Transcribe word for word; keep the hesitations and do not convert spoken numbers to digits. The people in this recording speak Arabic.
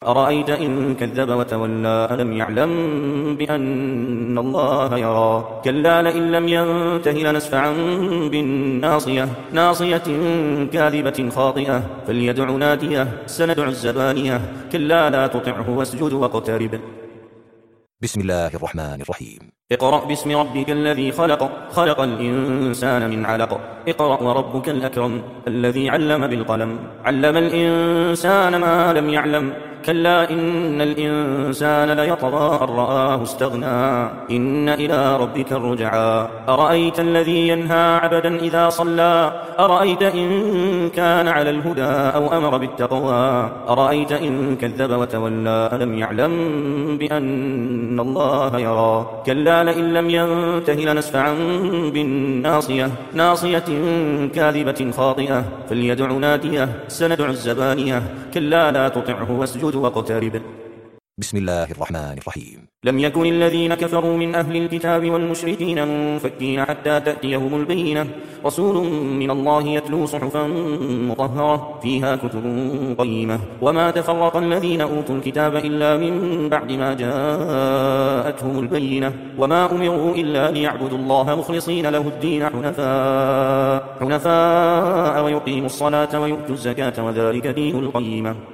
أرأيت إن كذب وتولى ألم يعلم بأن الله يرى كلا لئن لم ينته لنسفعا بالناصية ناصية كاذبة خاطئة فليدع ناديه سندع الزبانية كلا لا تطعه واسجد واقترب. بسم الله الرحمن الرحيم. اقرأ باسم ربك الذي خلق خلق الإنسان من علق اقرأ وربك الأكرم الذي علم بالقلم علم الإنسان ما لم يعلم كلا إن الإنسان ليطغى أن رآه استغنى إن إلى ربك الرجعى أرأيت الذي ينهى عبدا إذا صلى أرأيت إن كان على الهدى أو أمر بالتقوى أرأيت إن كذب وتولى ألم يعلم بأن الله يرى كلا لئن لم ينته لنسفعا بالناصية ناصية كاذبة خاطئة فليدع ناديه سندع الزبانية كلا لا تطعه واسجد واقترب. بسم الله الرحمن الرحيم. لم يكن الذين كفروا من أهل الكتاب والمشركين منفكين حتى تأتيهم البينة رسول من الله يتلو صحفا مطهرة فيها كتب قيمة وما تفرق الذين أوتوا الكتاب إلا من بعد ما جاءتهم البينة وما أمروا إلا ليعبدوا الله مخلصين له الدين حنفاء حنفاء ويقيموا الصلاة ويؤتوا الزكاة وذلك دين القيمة.